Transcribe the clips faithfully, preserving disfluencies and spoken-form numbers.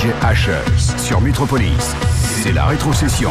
D J H S sur Metropolis. C'est la rétrocession.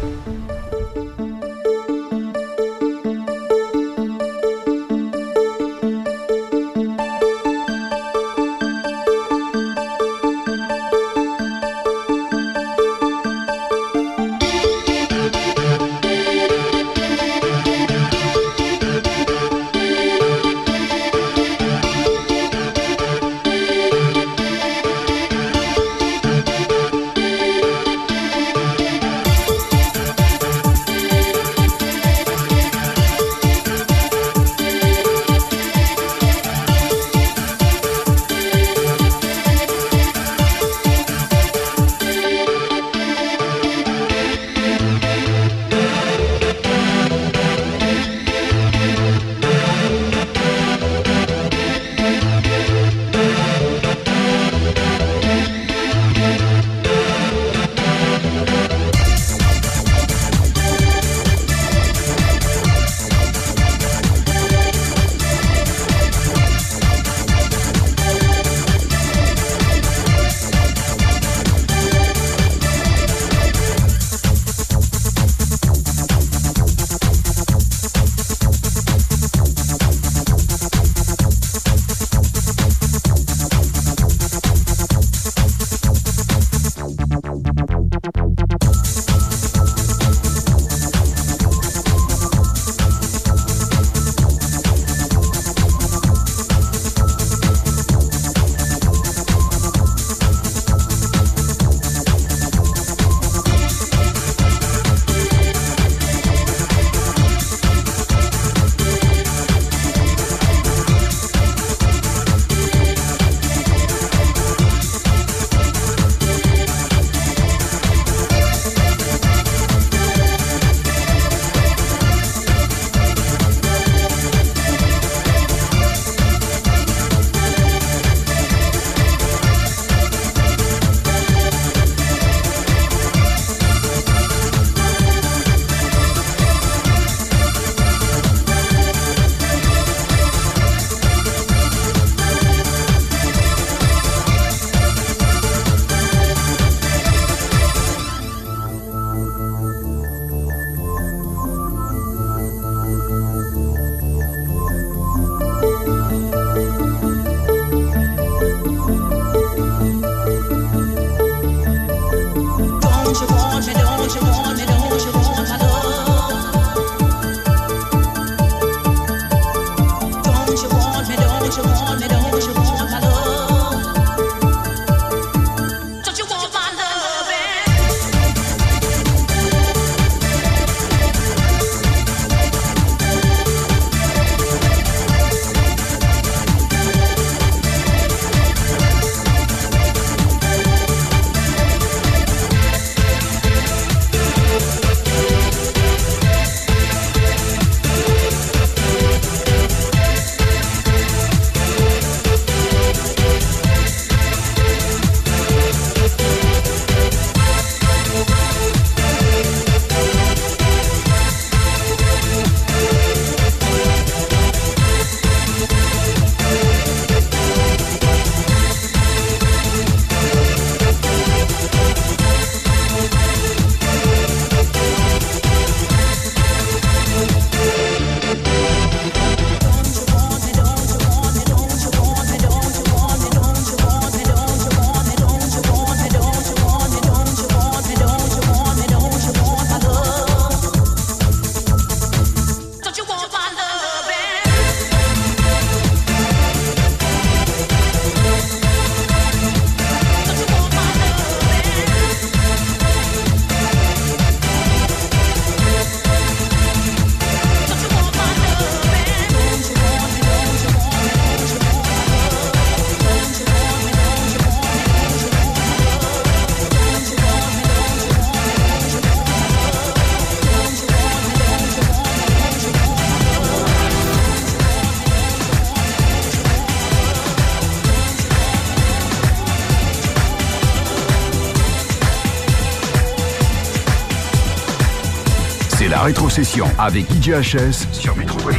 C'est la rétrocession avec D J H S sur Metropolis.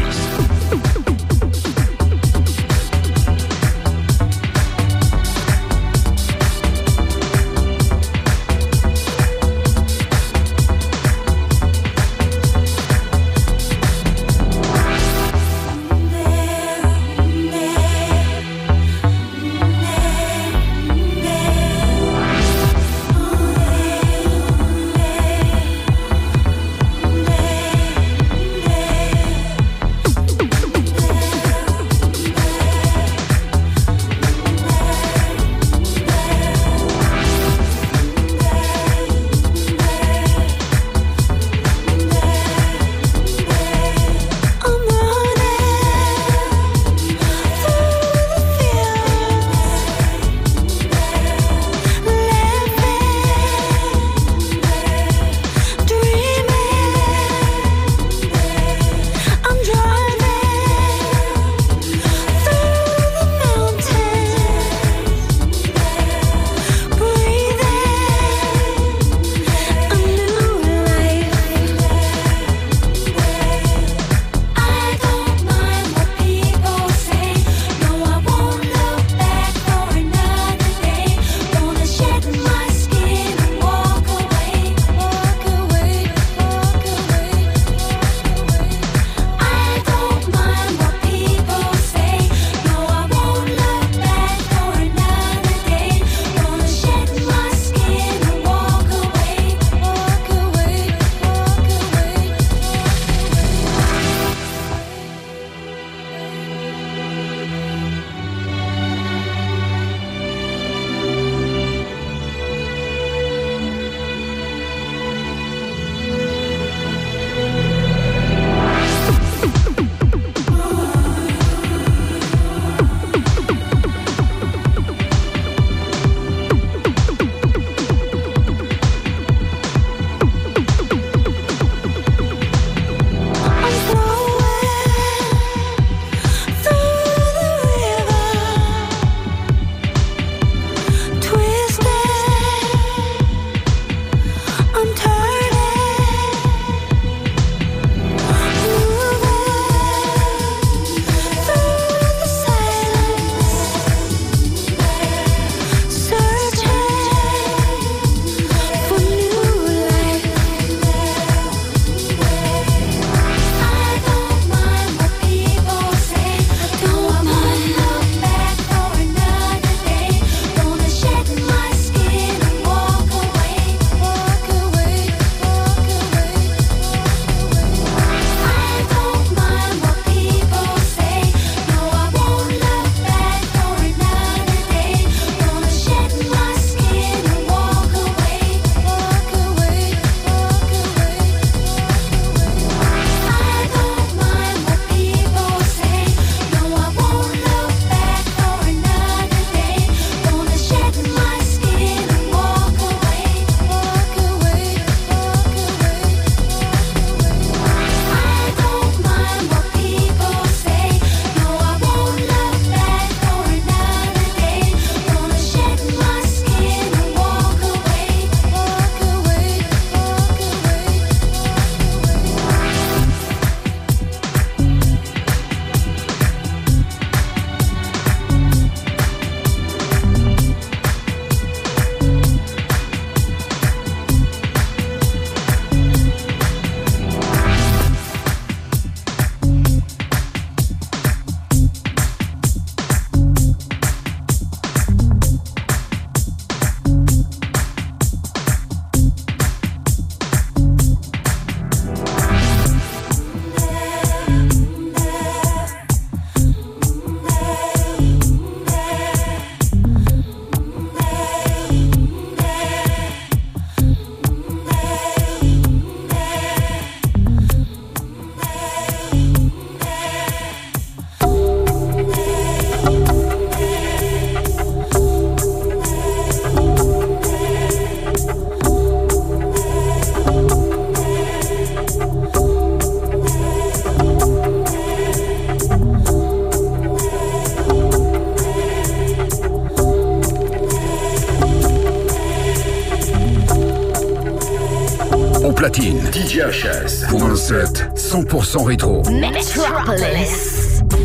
platine. D J H S pour un set cent pour cent rétro. Metropolis.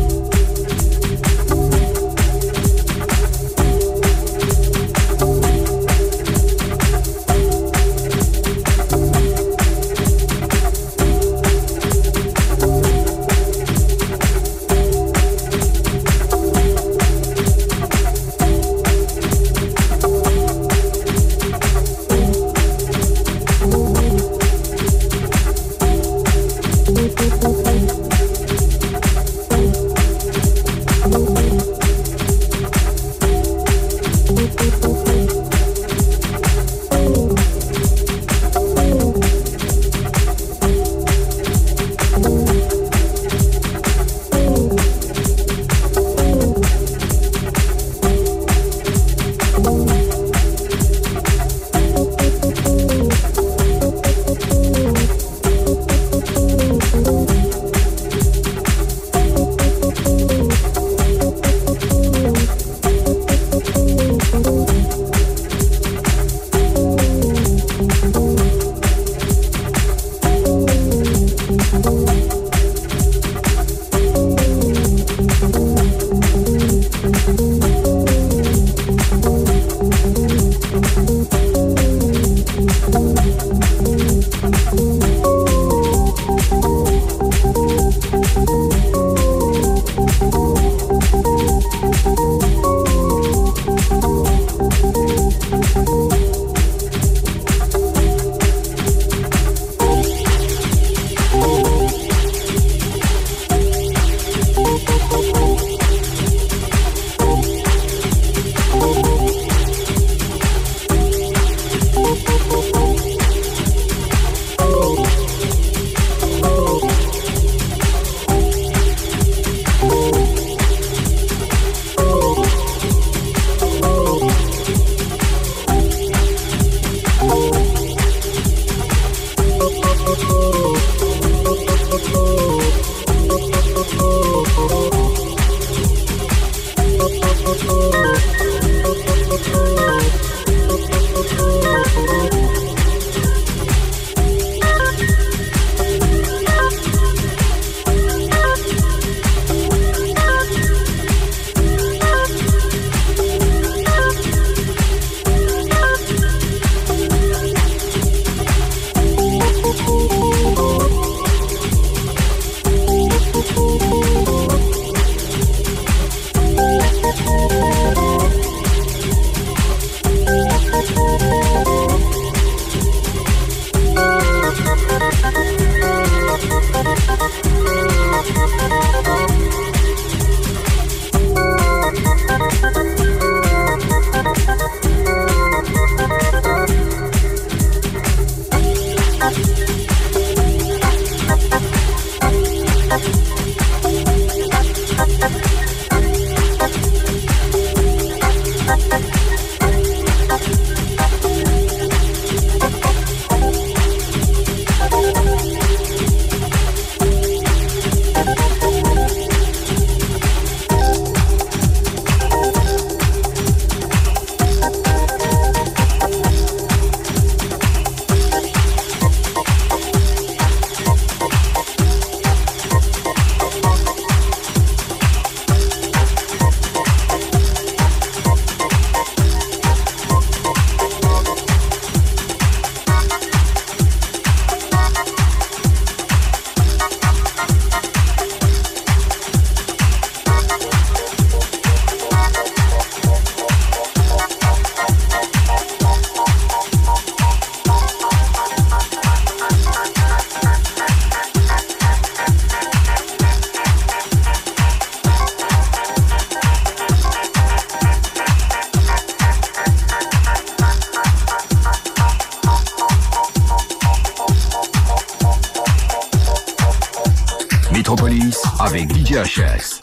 Metropolis avec D J H S.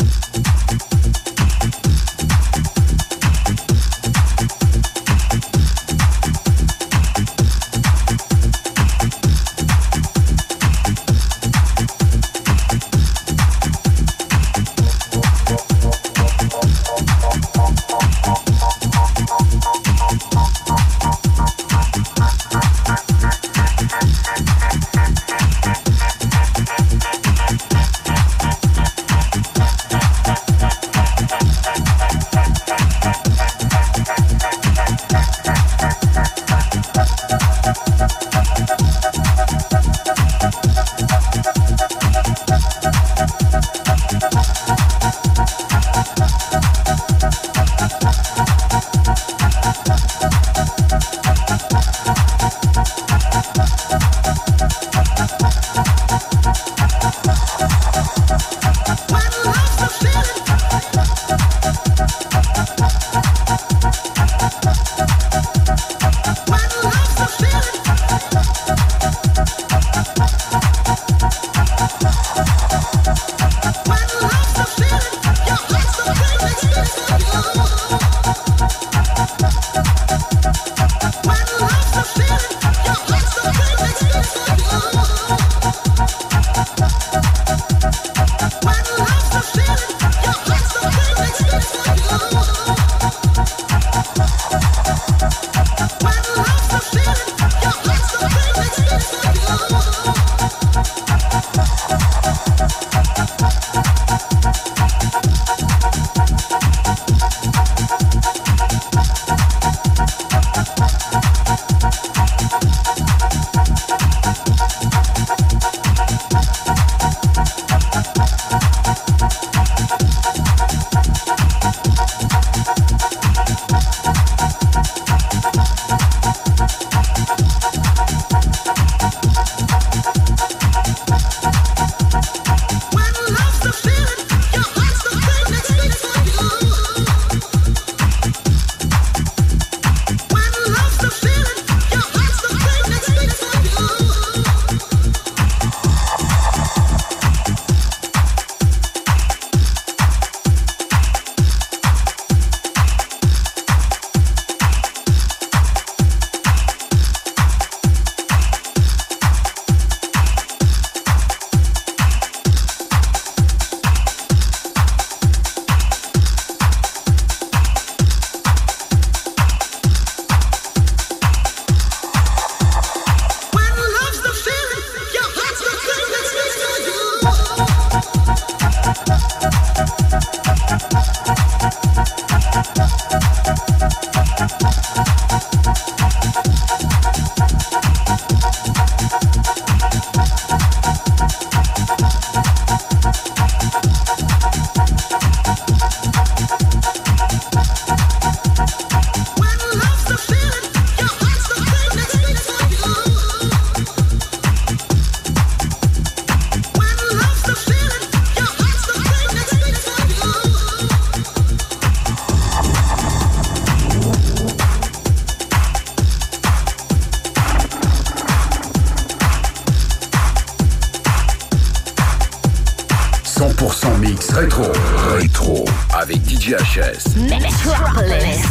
pour cent mix rétro. Rétro avec D J H S. Metropolis.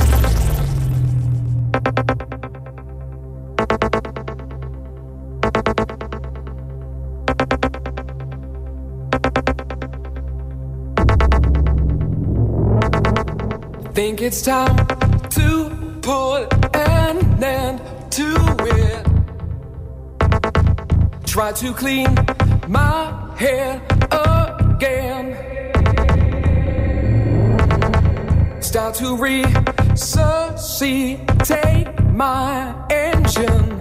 Think it's time to put an end to it. Try to clean my head again. Start to resuscitate my engine.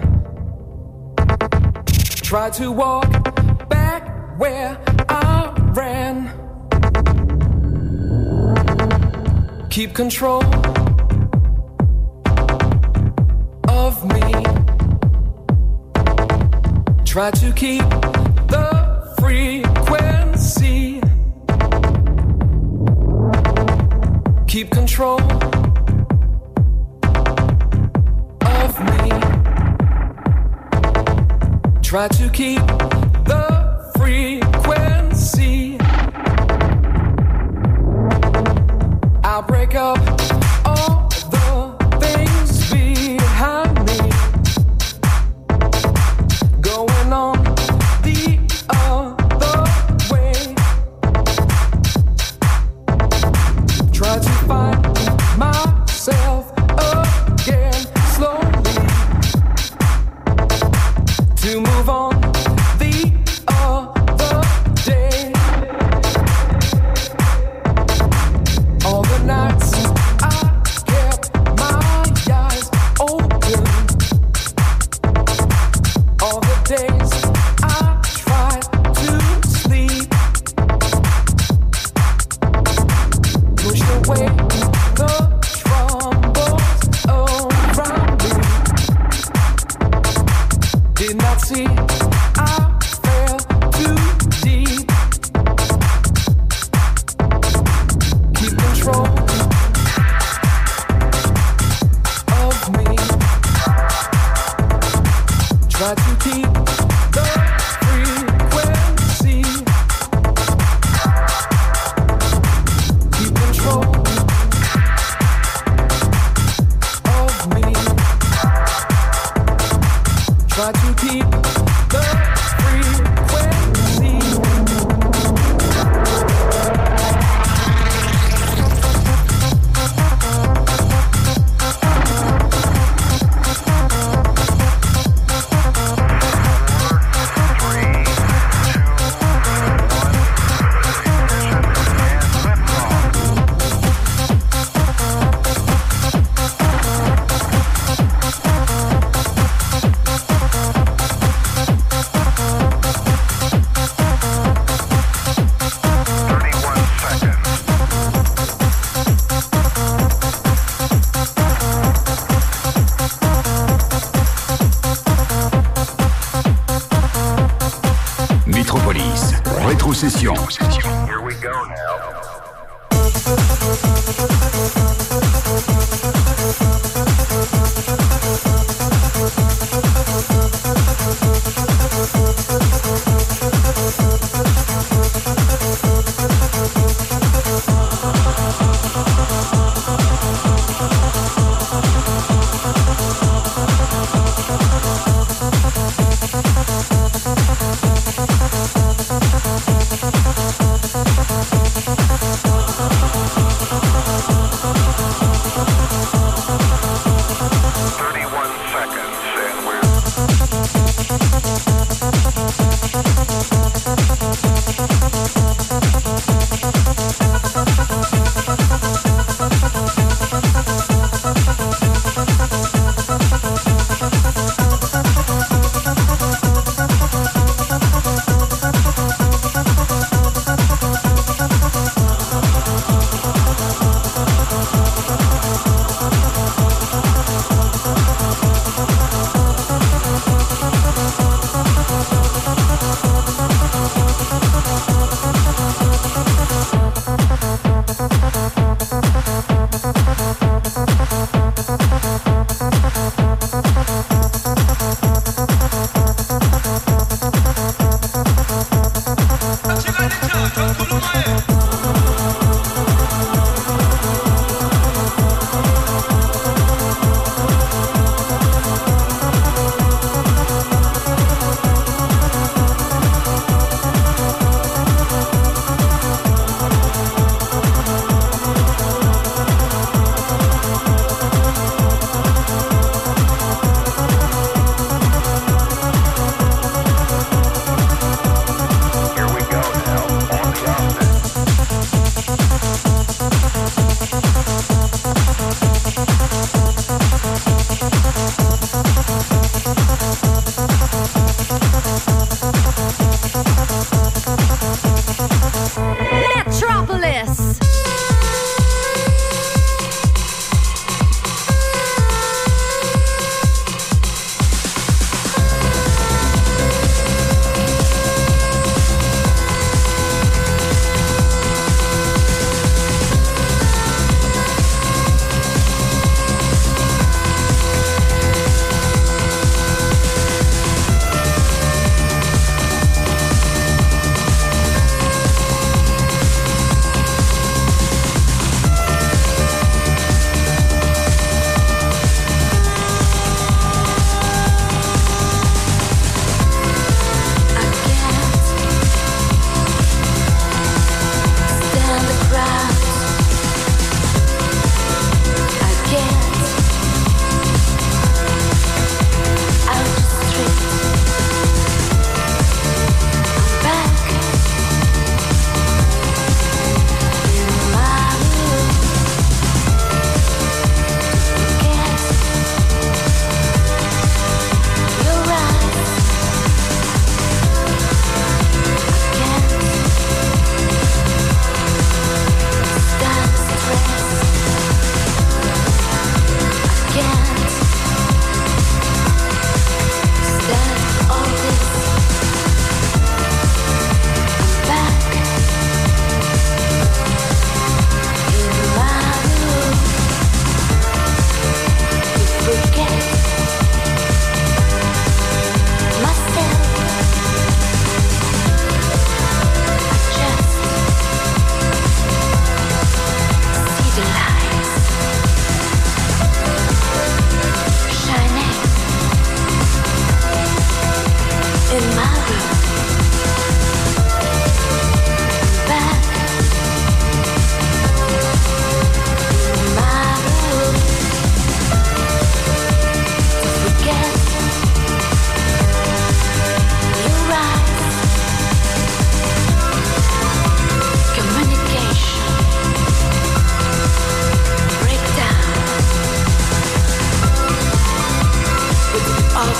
Try to walk back where I ran. Keep control of me. Try to keep the frequency. Keep control of me. Try to keep the frequency. I'll break up all the things behind me. Going on the other way. Try to find myself again slowly. To move on the other day. All the nights I kept my eyes open. All the days I tried to sleep. Pushed away the troubles around me. Did not see I fell too deep. Keep control of me. Try to keep the frequency. Keep control of me. Try to keep the frequency. Metropolis, rétrocession. Here we go now. We'll be right back.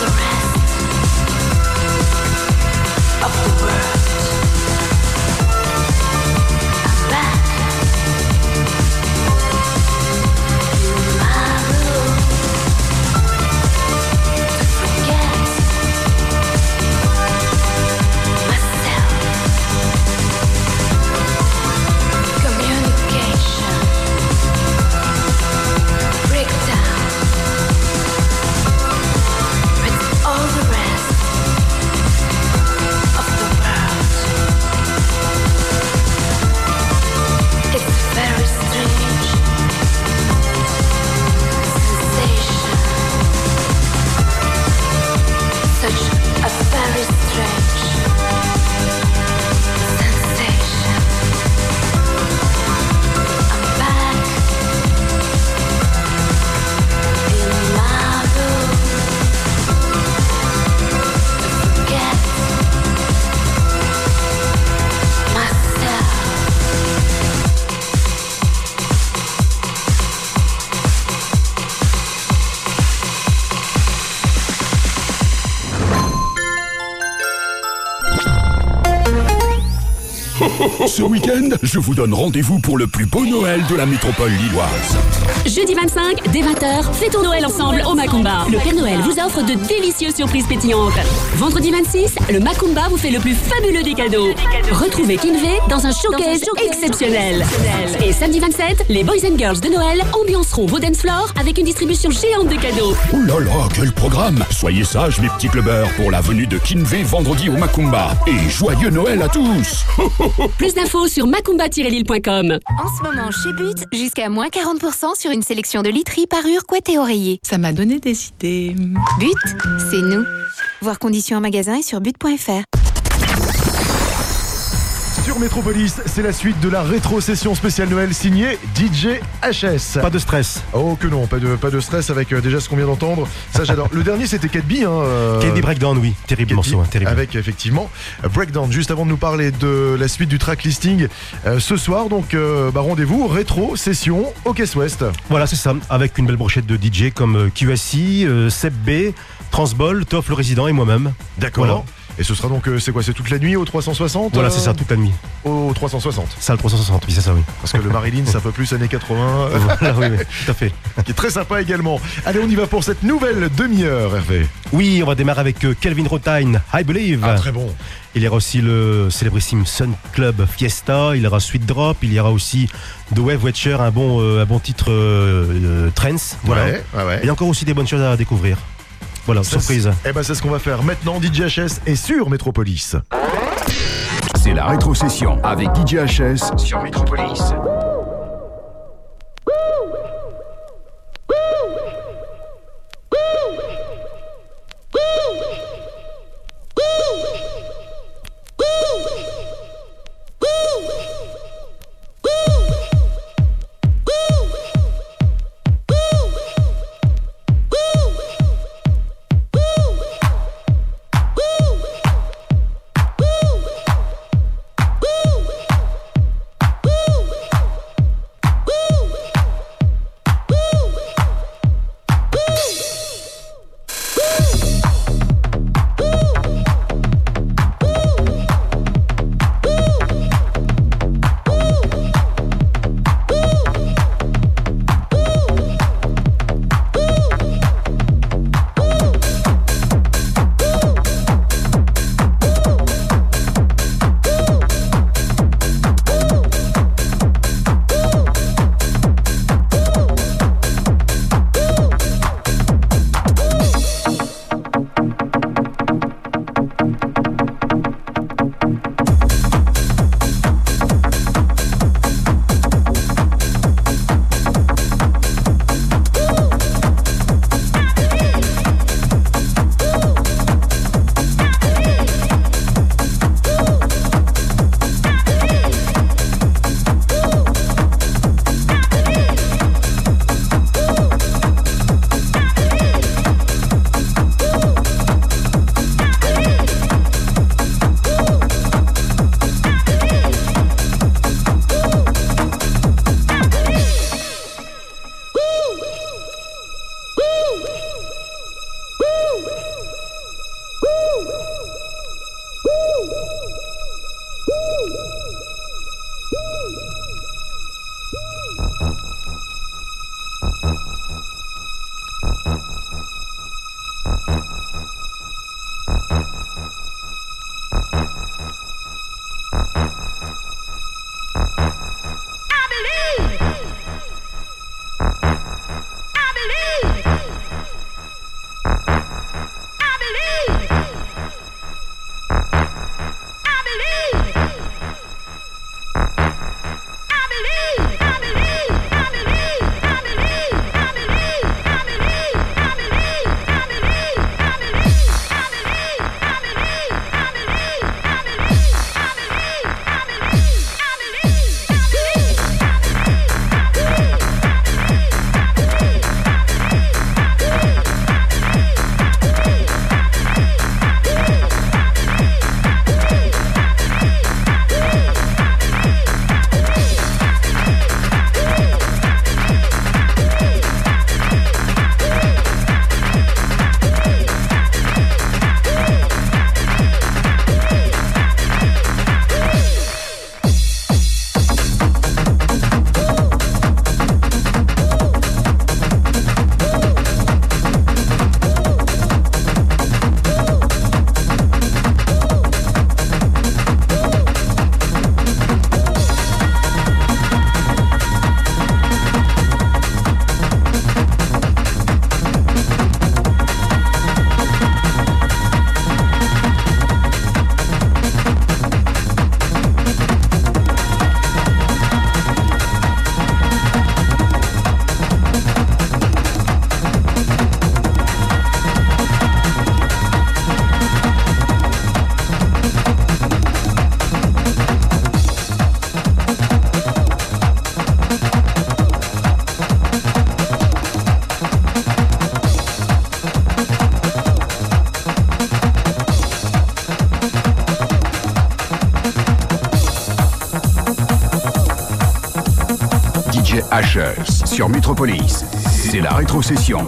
Ce week-end, je vous donne rendez-vous pour le plus beau Noël de la métropole lilloise. Jeudi vingt-cinq, dès vingt heures, fêtons Noël ensemble au Macumba. Le Père Noël vous offre de délicieuses surprises pétillantes. Vendredi vingt-six, le Macumba vous fait le plus fabuleux des cadeaux. Retrouvez Kinvey dans un showcase exceptionnel. Et samedi vingt-sept, les Boys and Girls de Noël ambianceront vos dance floors avec une distribution géante de cadeaux. Oh là là, quel programme! Soyez sages, mes petits clubbers, pour la venue de Kinvey vendredi au Macumba. Et joyeux Noël à tous! Plus d'infos sur macumba tiret lille point com. En ce moment, chez But, jusqu'à moins quarante pour cent sur une sélection de literie, parures, couettes et oreillers. Ça m'a donné des idées. But, c'est nous. Voir conditions en magasin et sur but point f r. Sur Métropolis, c'est la suite de la rétro-session spéciale Noël signée D J H S. Pas de stress. Oh que non, pas de, pas de stress avec euh, déjà ce qu'on vient d'entendre. Ça j'adore. Le dernier c'était Cat B. Hein, euh... Cat B Breakdown, oui. Terrible morceau. Hein, terrible. Avec effectivement Breakdown. Juste avant de nous parler de la suite du track listing euh, ce soir, donc euh, bah, rendez-vous rétro-session au Caisse Ouest. Voilà, c'est ça. Avec une belle brochette de D J comme euh, Q S I, euh, Seb B, Transbol, Toff le résident et moi-même. D'accord. Voilà. Et ce sera donc, euh, c'est quoi, c'est toute la nuit au trois cent soixante? Voilà, euh, c'est ça, toute la nuit. Au trois cent soixante. Ça, le trois cent soixante, oui, c'est ça, oui. Parce que le Marilyn, c'est un peu plus années quatre-vingts. Voilà, oui, oui, tout à fait. Qui est très sympa également. Allez, on y va pour cette nouvelle demi-heure, Hervé. Oui, on va démarrer avec euh, Kelvin Rotine, I Believe. Ah, très bon. Il y aura aussi le célébrissime Sun Club Fiesta, il y aura Sweet Drop, il y aura aussi The Wave Watcher, un bon, euh, un bon titre euh, euh, trance. Voilà. Ouais, ouais, ouais. Il y a encore aussi des bonnes choses à découvrir. Voilà, Ça, surprise. Eh ben, c'est ce qu'on va faire maintenant. D J H S est sur Métropolis. C'est la rétro-session avec D J H S sur Métropolis. Woo! H S sur Métropolis. C'est la rétrocession.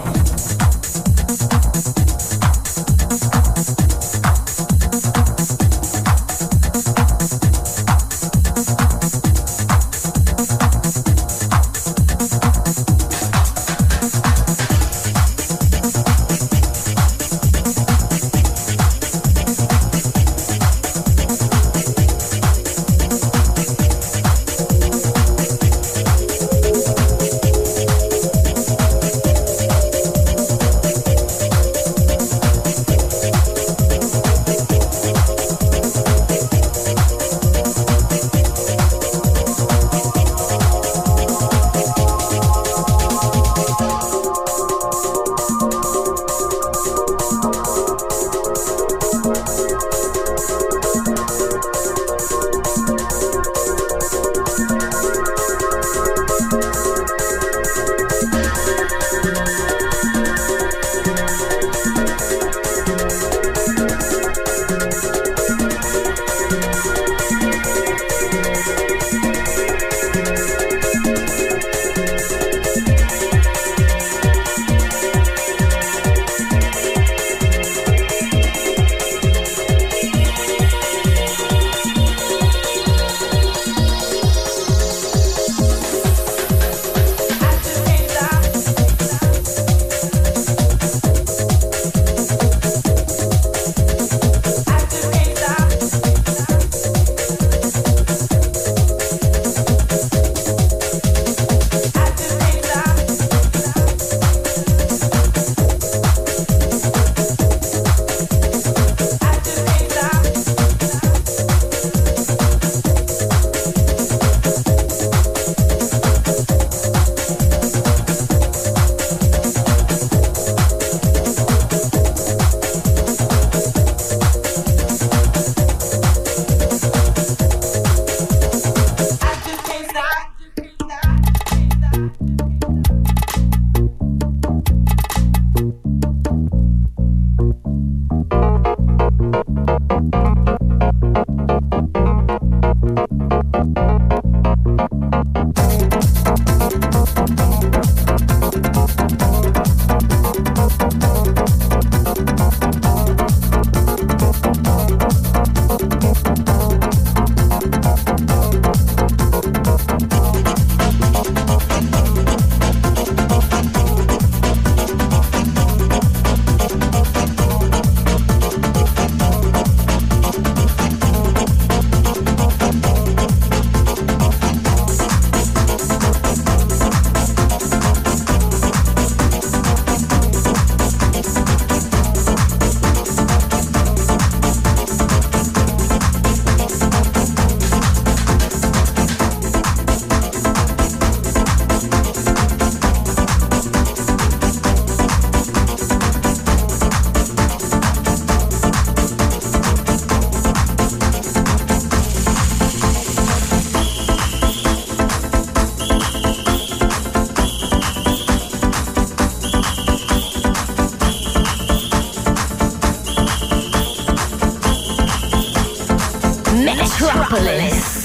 Metropolis.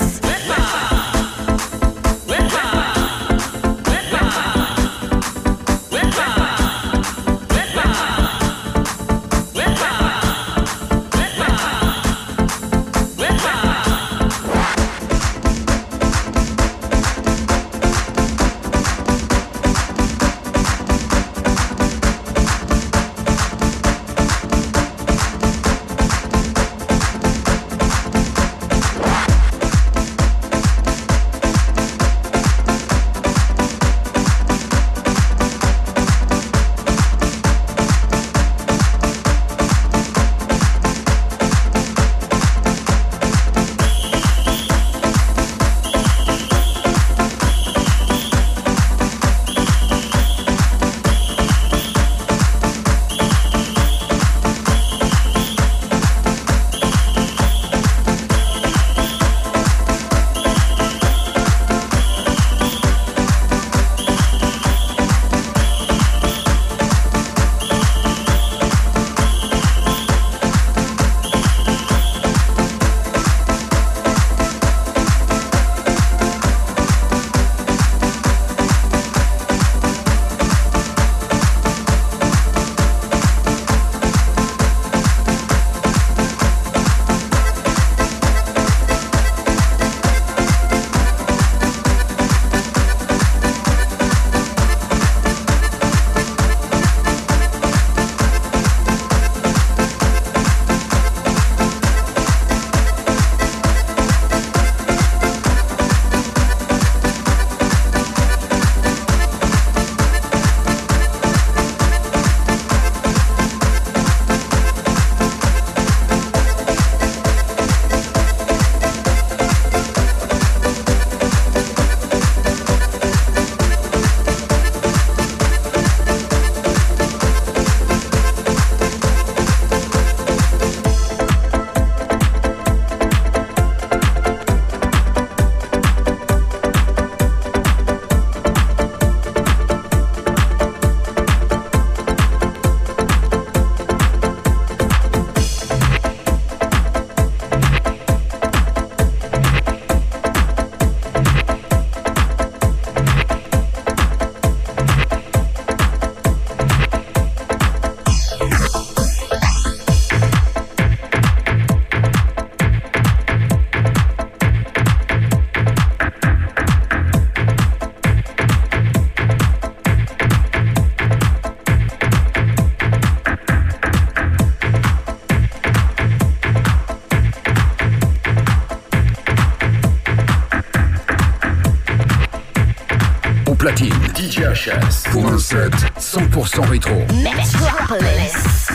platine. D J H S pour un set cent pour cent rétro. Metropolis.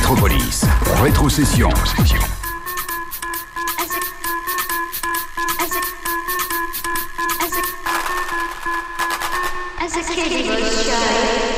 Métropolis. Rétrocession. As a kid he was shy.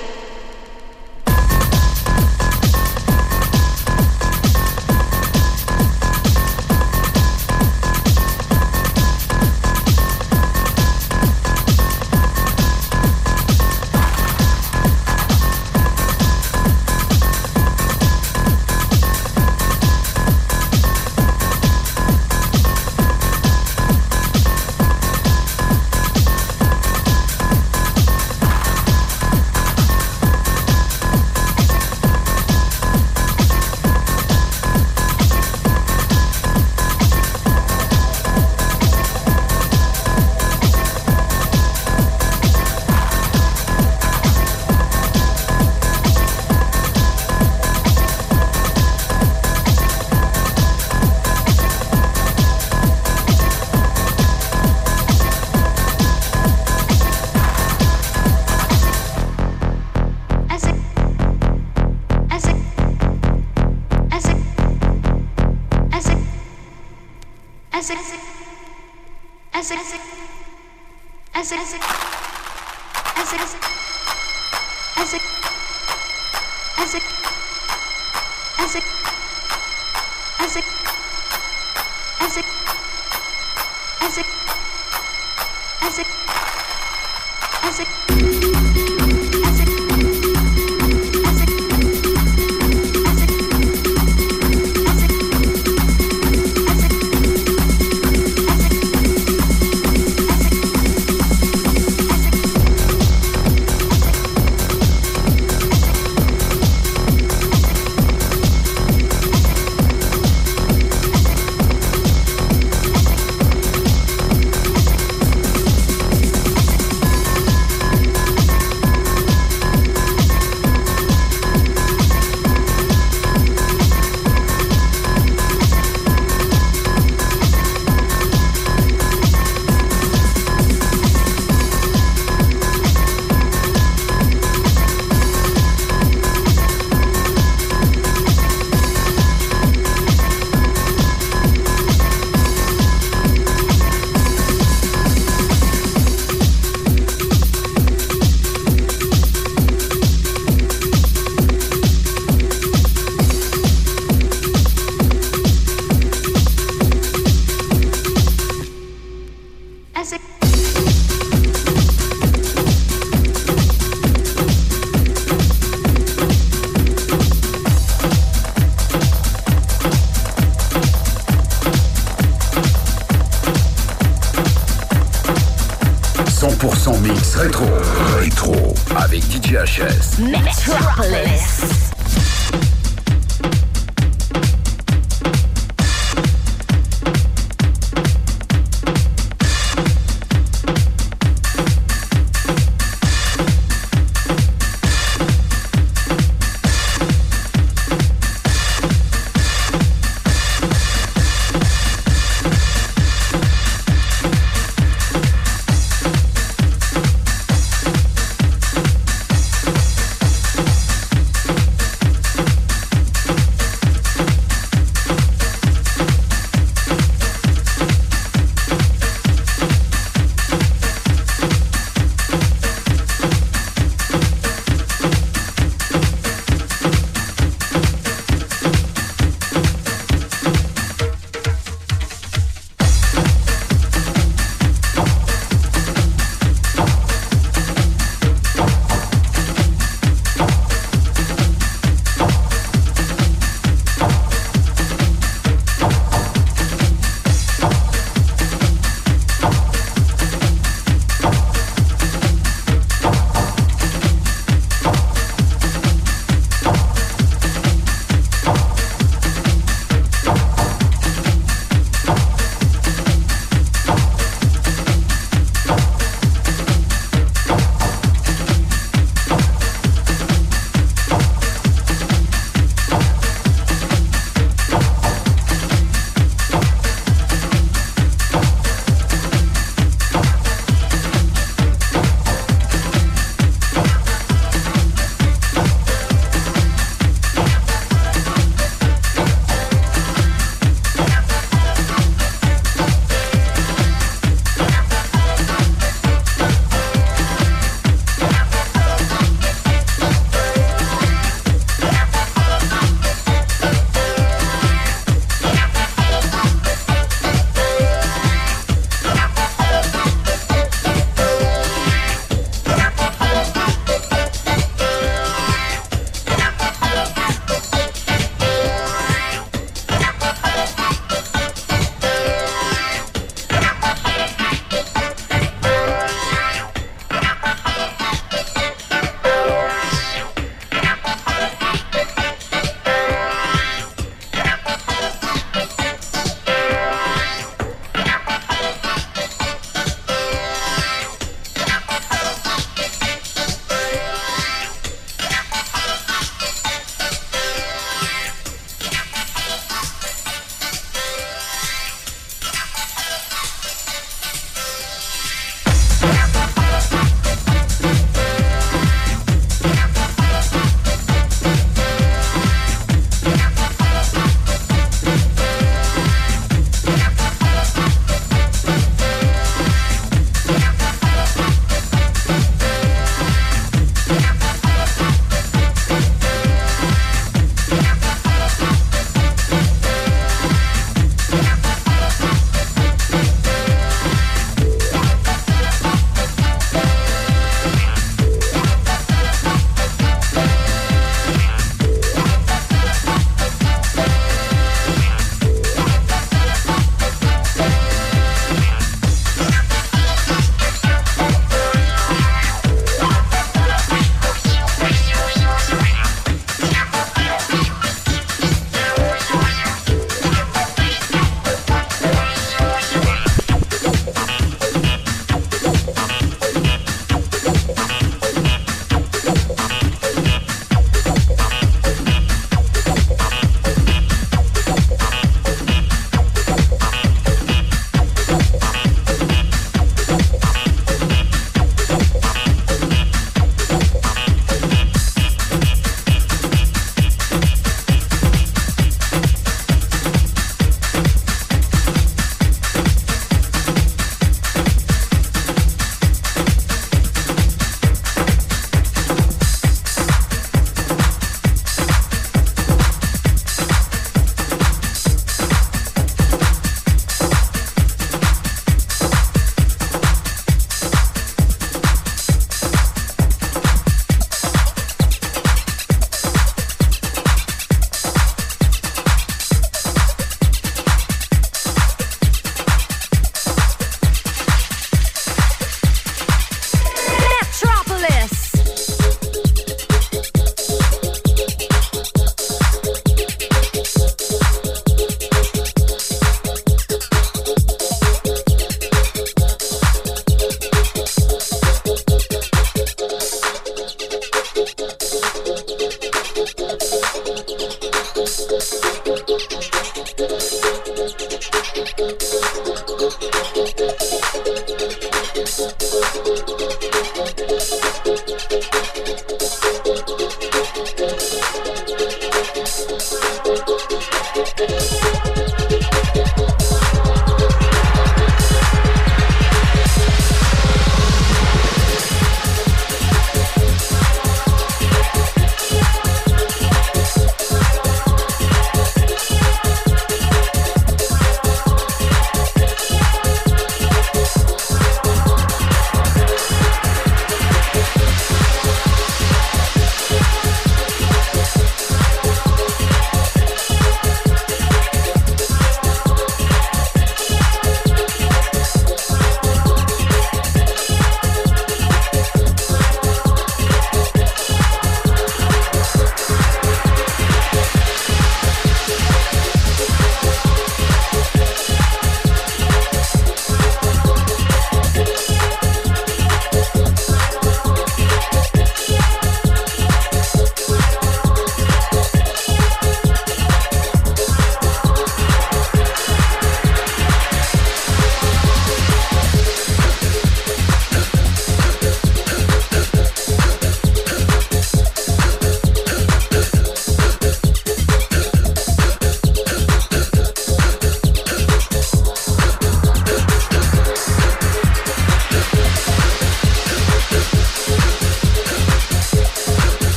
Rétro, rétro, avec D J H S. Metropolis.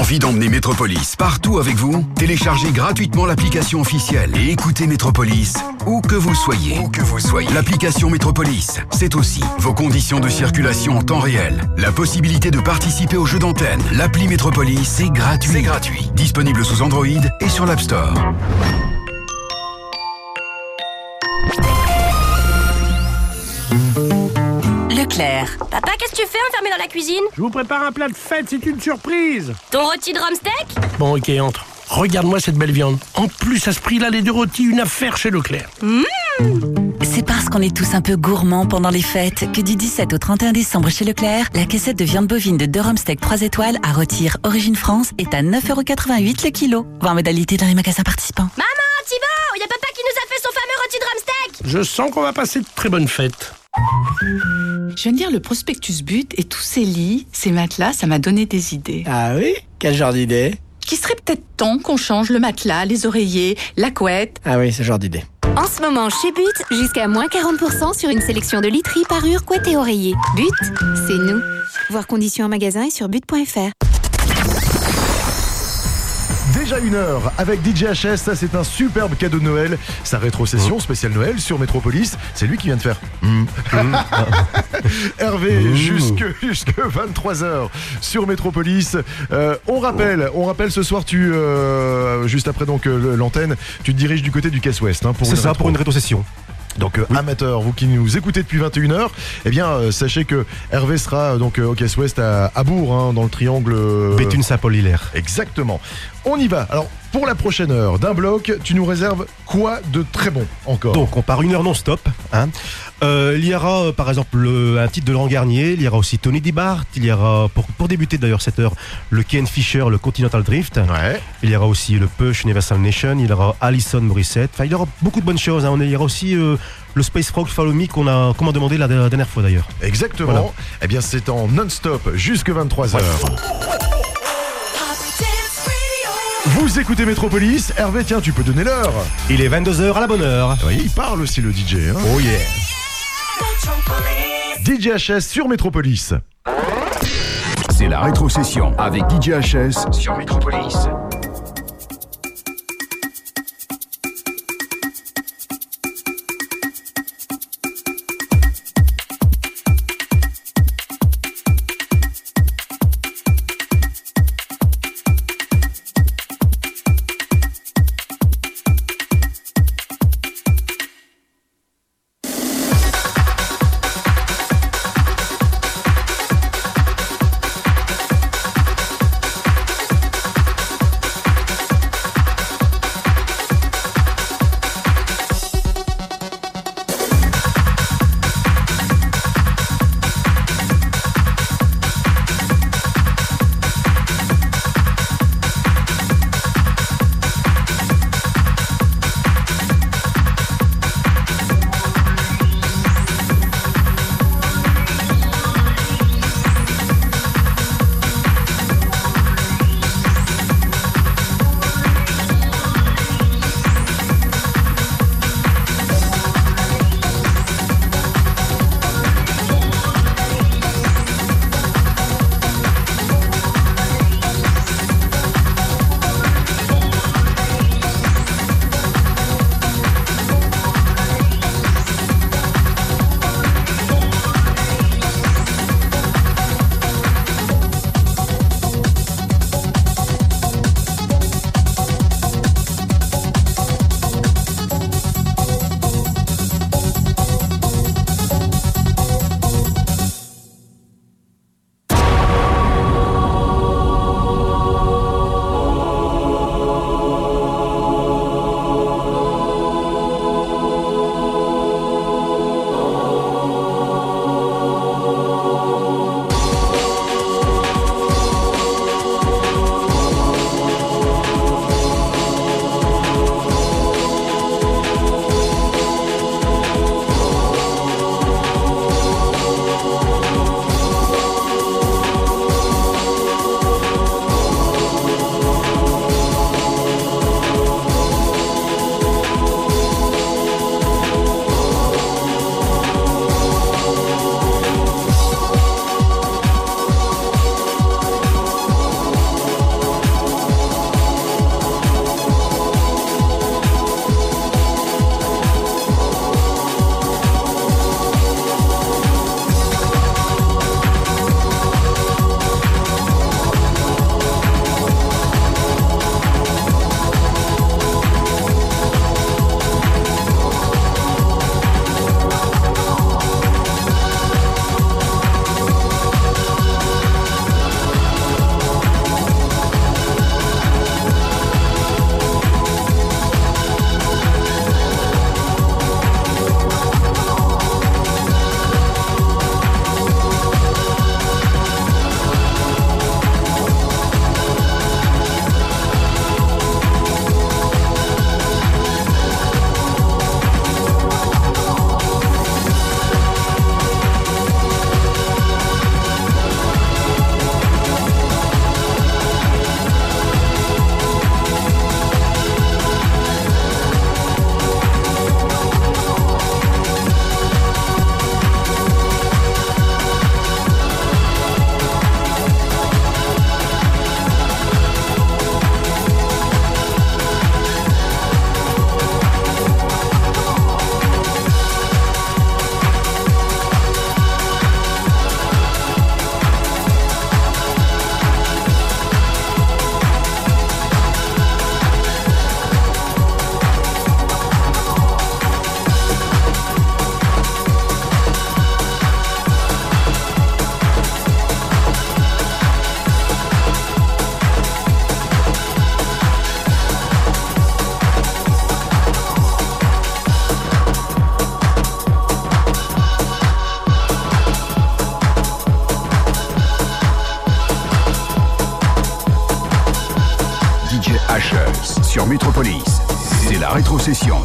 Envie d'emmener Métropolis partout avec vous? Téléchargez gratuitement l'application officielle et écoutez Métropolis où que vous soyez. Où que vous soyez. L'application Métropolis, c'est aussi vos conditions de circulation en temps réel, la possibilité de participer aux jeux d'antenne. L'appli Métropolis, c'est gratuit. C'est gratuit. Disponible sous Android et sur l'App Store. Leclerc. Papa, qu'est-ce que tu fais enfermé dans la cuisine? Je vous prépare un plat de fête, c'est une surprise. Ton rôti de drumstick? Bon, ok, entre. Regarde-moi cette belle viande. En plus, à ce prix-là, les deux rôtis, une affaire chez Leclerc. Mmh. C'est parce qu'on est tous un peu gourmands pendant les fêtes que du dix-sept au trente et un décembre chez Leclerc, la caissette de viande bovine de Durham Steak trois étoiles à rôtir Origine France est à neuf euros quatre-vingt-huit le kilo. Voir modalité dans les magasins participants. Maman, Thibaut, il y a papa qui nous a fait son fameux rôti de drumstick. Je sens qu'on va passer de très bonnes fêtes. Je viens de lire le prospectus but et tous ces lits, ces matelas, ça m'a donné des idées. Ah oui? Quel genre d'idée? Qu'il serait peut-être temps qu'on change le matelas, les oreillers, la couette. Ah oui, ce genre d'idée. En ce moment, chez But, jusqu'à moins quarante pour cent sur une sélection de literie, parures, couettes et oreillers. But, c'est nous. Voir conditions en magasin et sur but point f r. Déjà une heure avec D J H S, ça c'est un superbe cadeau de Noël. Sa rétrocession spéciale Noël sur Métropolis, c'est lui qui vient de faire. Mmh. Mmh. Hervé, mmh. jusque, jusque vingt-trois heures sur Métropolis. Euh, on rappelle, on rappelle ce soir, tu euh, juste après donc euh, l'antenne, tu te diriges du côté du Caisse Ouest. Hein, pour c'est ça, rétro. pour une rétrocession. Donc euh, oui. Amateurs, vous qui nous écoutez depuis vingt et une heures, eh bien euh, sachez que Hervé sera euh, donc euh, au Caisse Ouest à, à Bourg, hein, dans le triangle euh... Béthune-Saint-Paul-Hilaire. Exactement. On y va. Alors pour la prochaine heure d'un bloc, tu nous réserves quoi de très bon encore? Donc on part une heure non-stop. Hein. Euh, il y aura euh, par exemple le, un titre de Laurent Garnier, il y aura aussi Tony Dibart, il y aura pour, pour débuter d'ailleurs cette heure le Ken Fisher, le Continental Drift. Ouais. Il y aura aussi le Push Universal Nation, il y aura Alison Morissette. Enfin il y aura beaucoup de bonnes choses. Hein. Il y aura aussi euh, le Space Frog Follow Me qu'on a comment demandé la, la dernière fois d'ailleurs. Exactement. Voilà. Eh bien c'est en non-stop jusque vingt-trois heures. Ouais. Vous écoutez Métropolis. Hervé, tiens, tu peux donner l'heure. Il est vingt-deux heures à la bonne heure. Oui, il parle aussi le D J. Hein. Oh yeah. D J H S sur Métropolis. C'est la rétrocession avec D J H S sur Métropolis. Métropolis. C'est la rétrocession.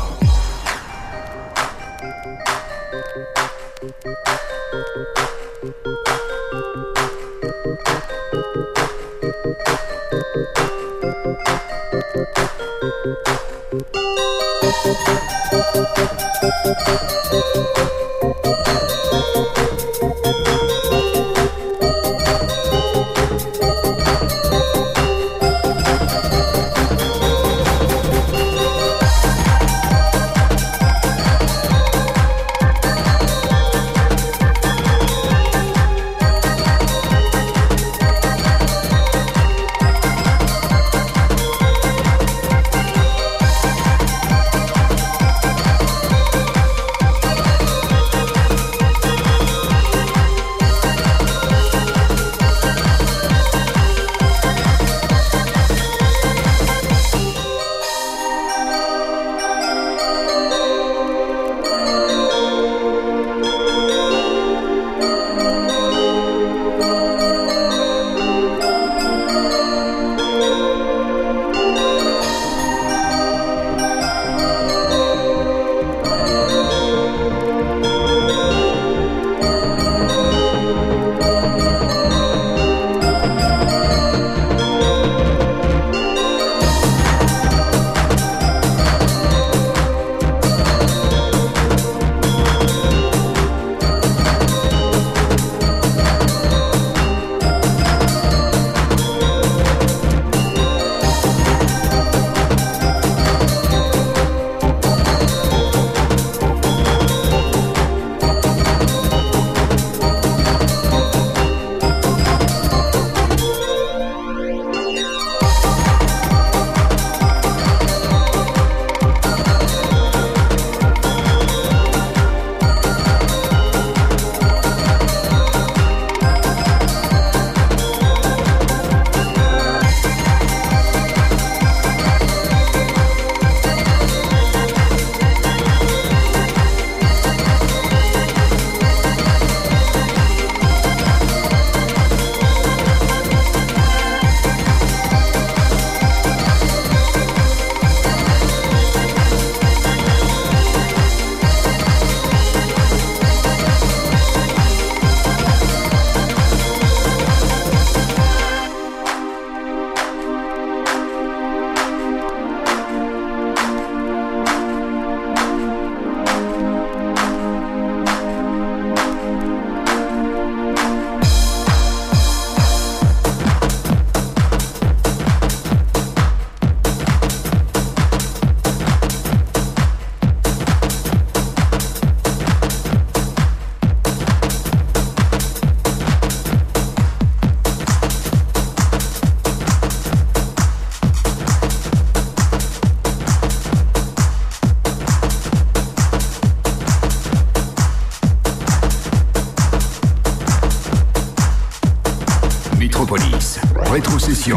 Métropolis. Rétrocession.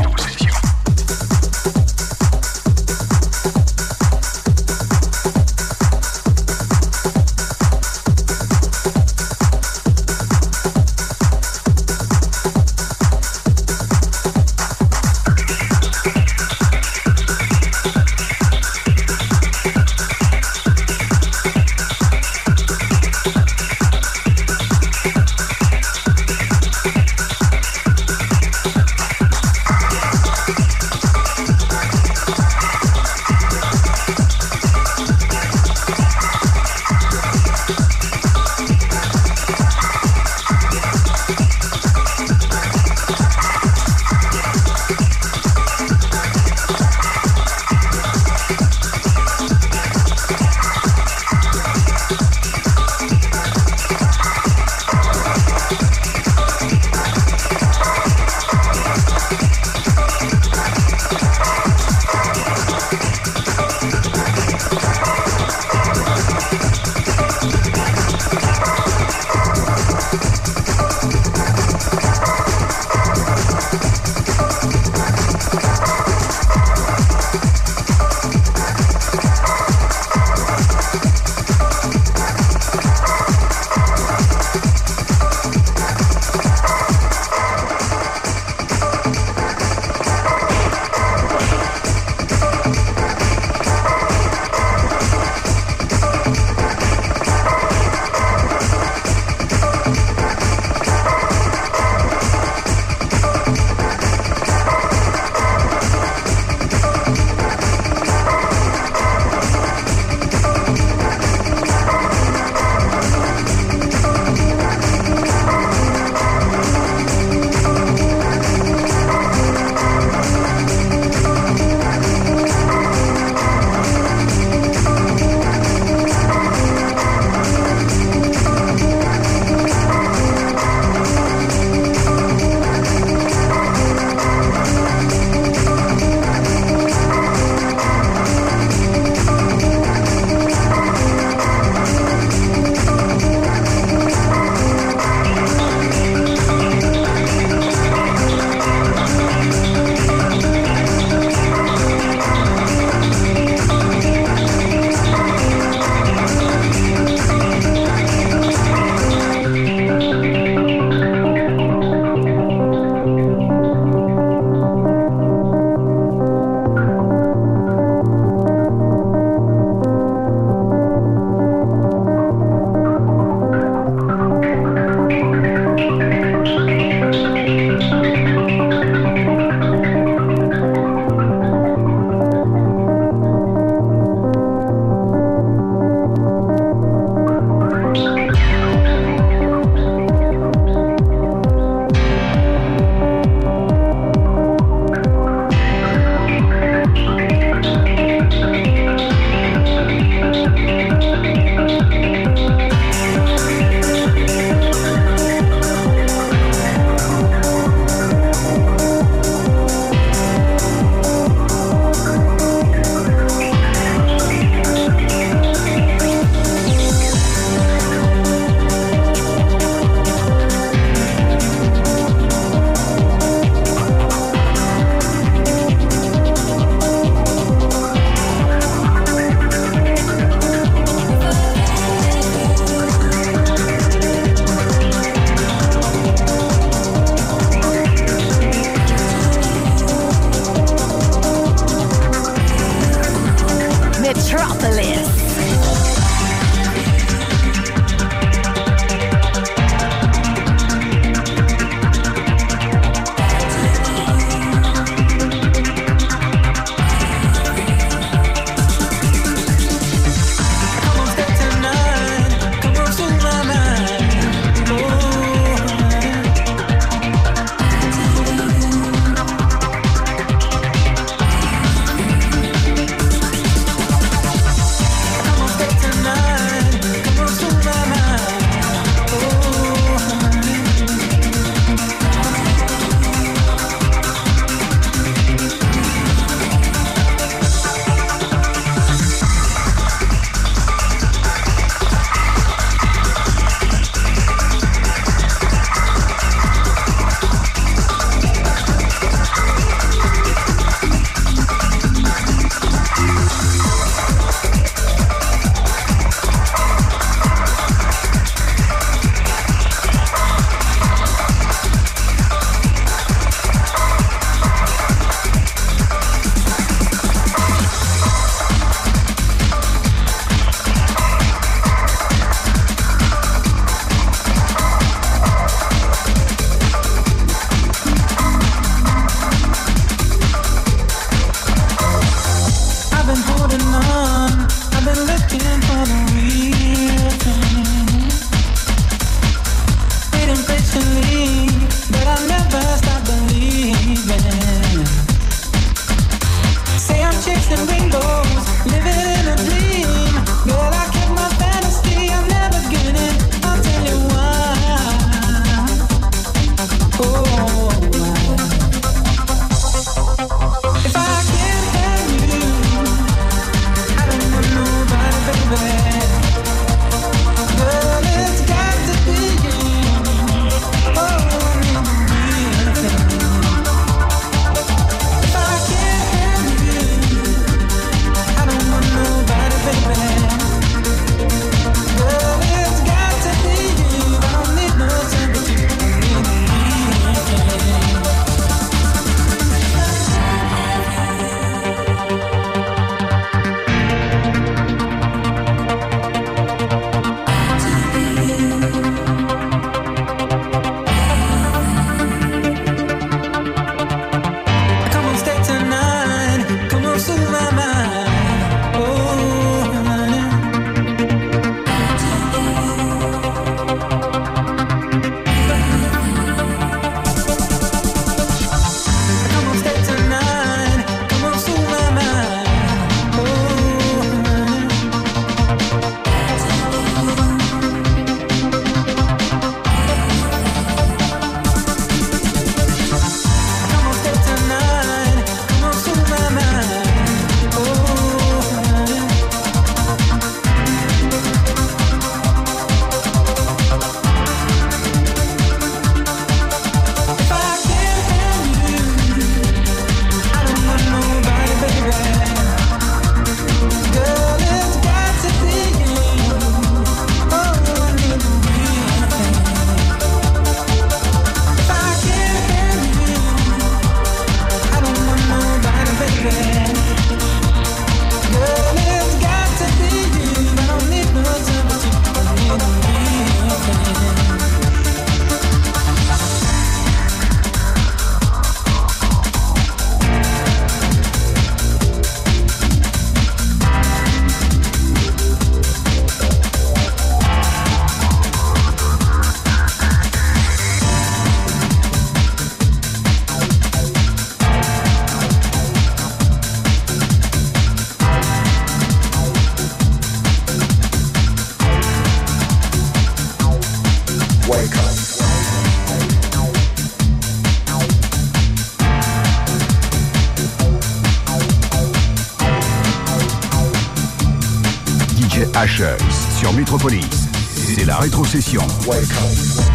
D J Ashes sur Metropolis. C'est la rétrocession. Wake up.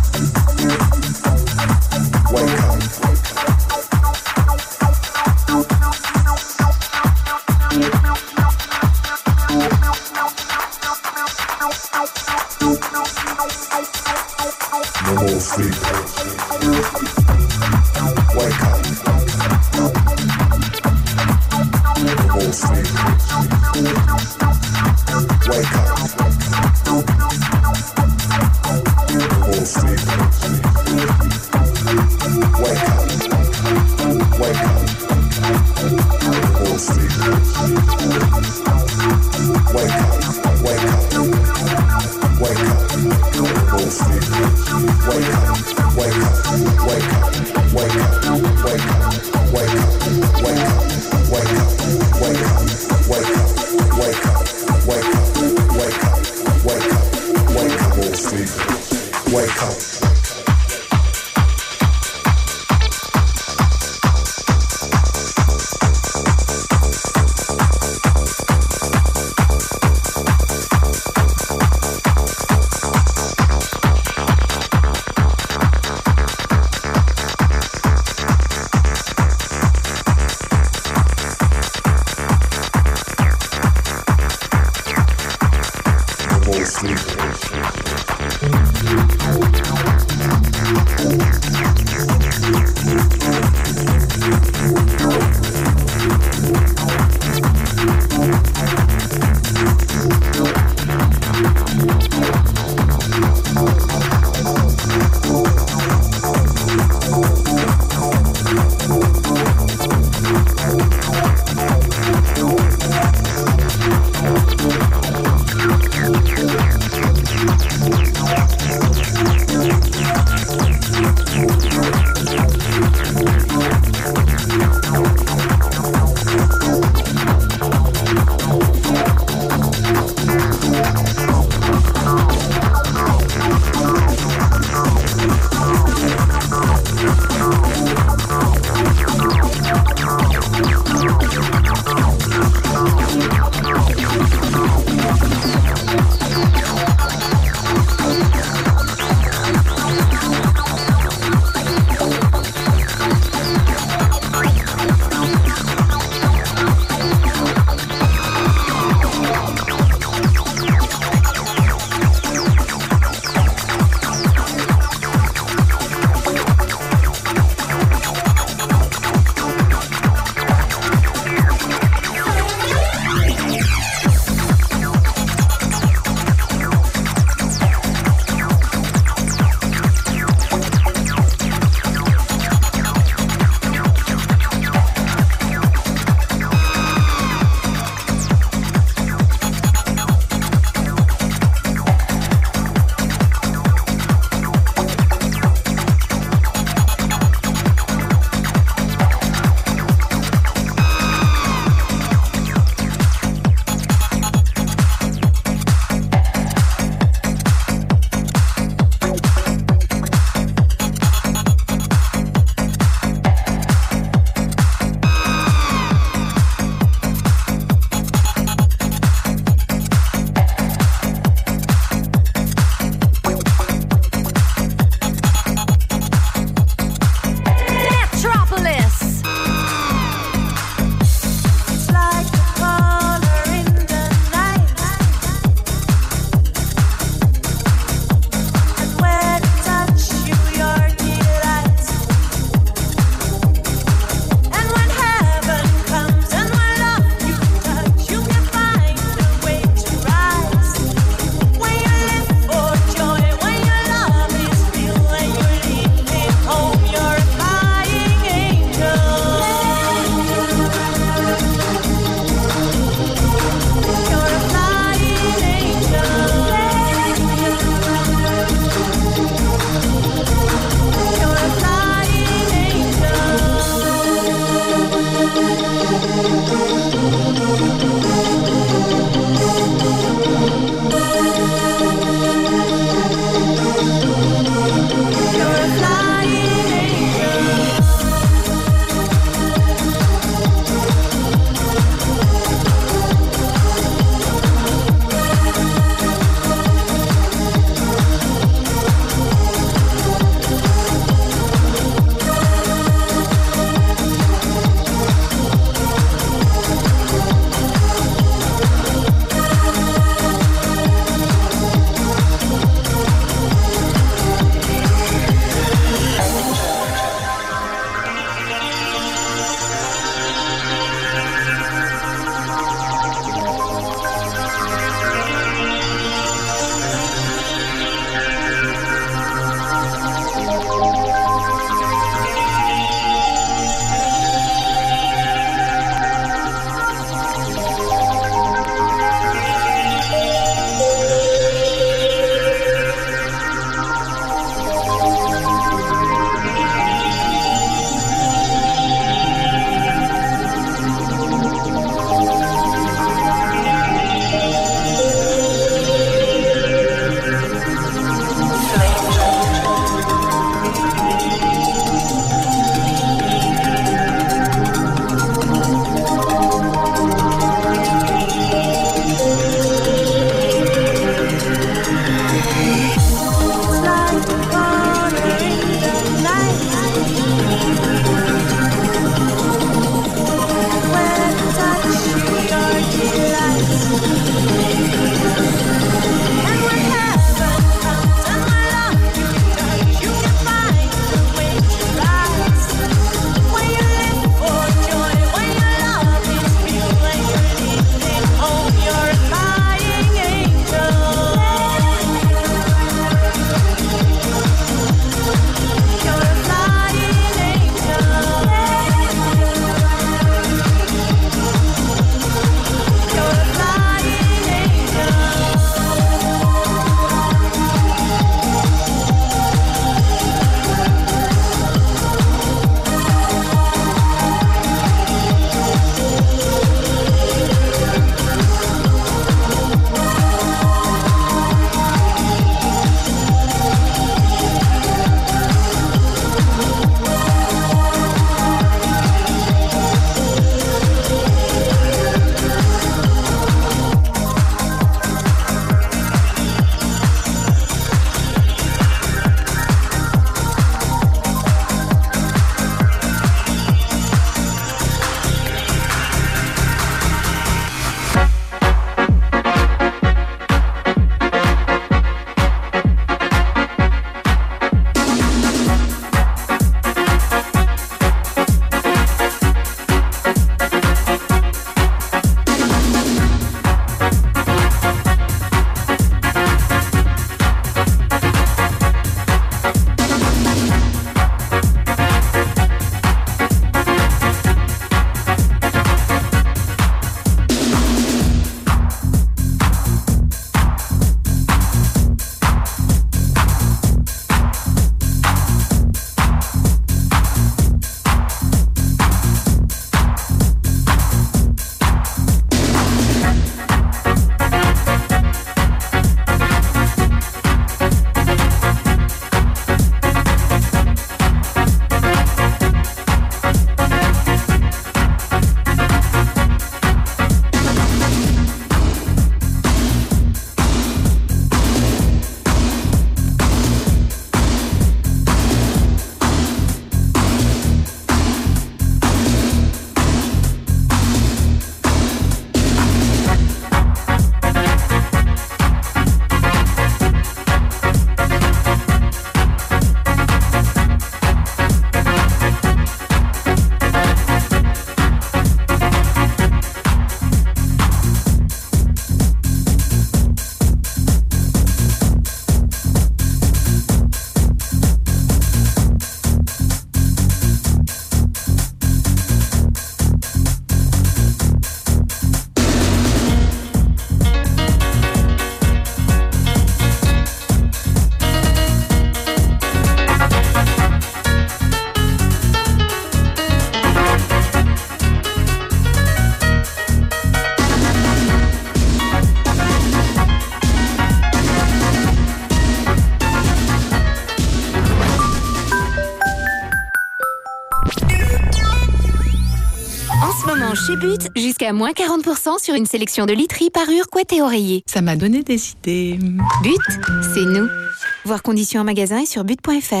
moment, chez But, jusqu'à moins quarante pour cent sur une sélection de literie, parures, couettes et oreillers. Ça m'a donné des idées. But, c'est nous. Voir conditions en magasin et sur but point f r.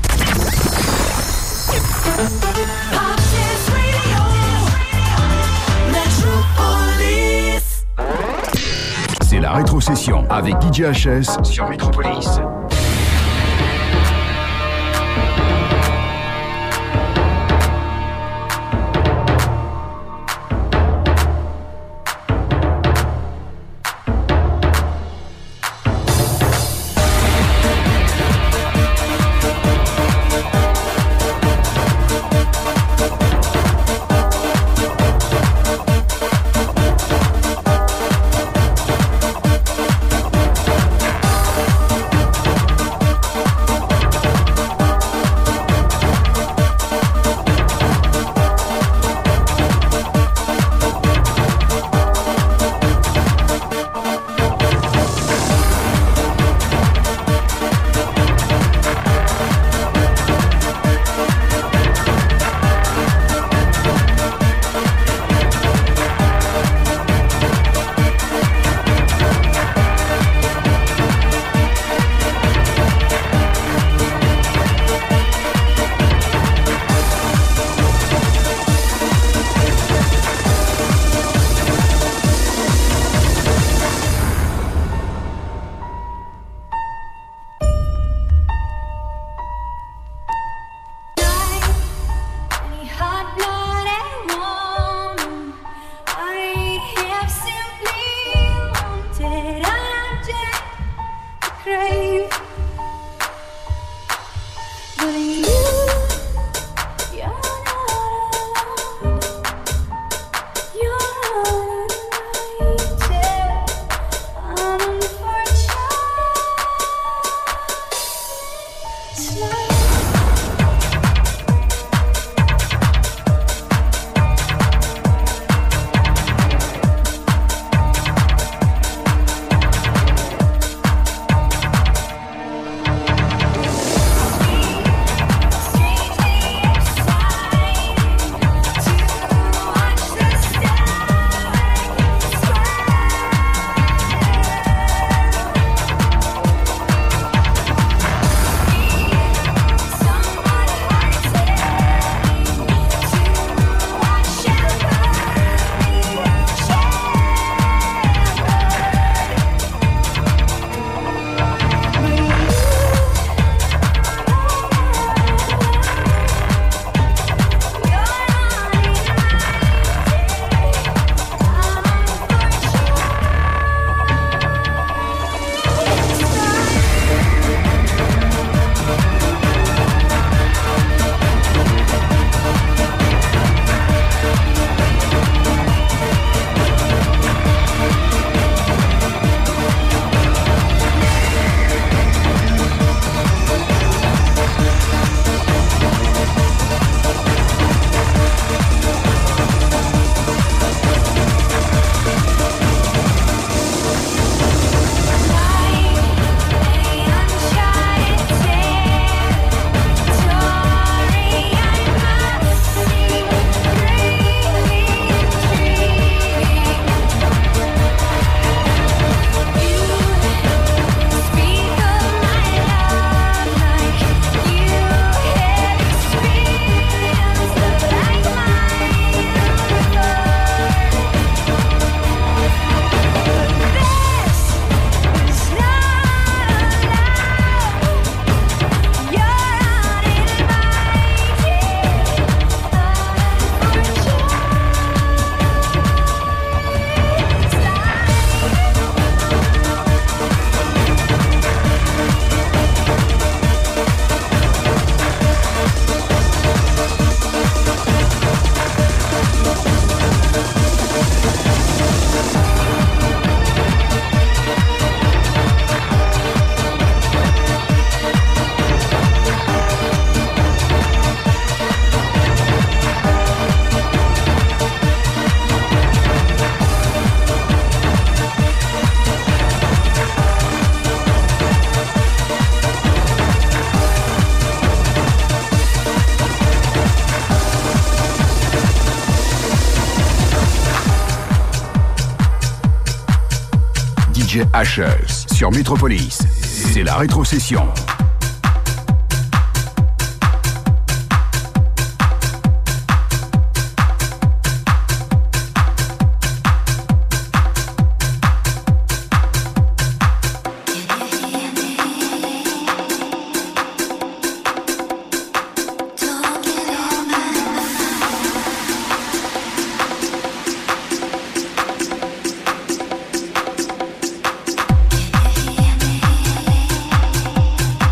C'est la rétrocession avec D J H S sur Métropolis. D J H S sur Métropolis. C'est la rétrocession. Yeah.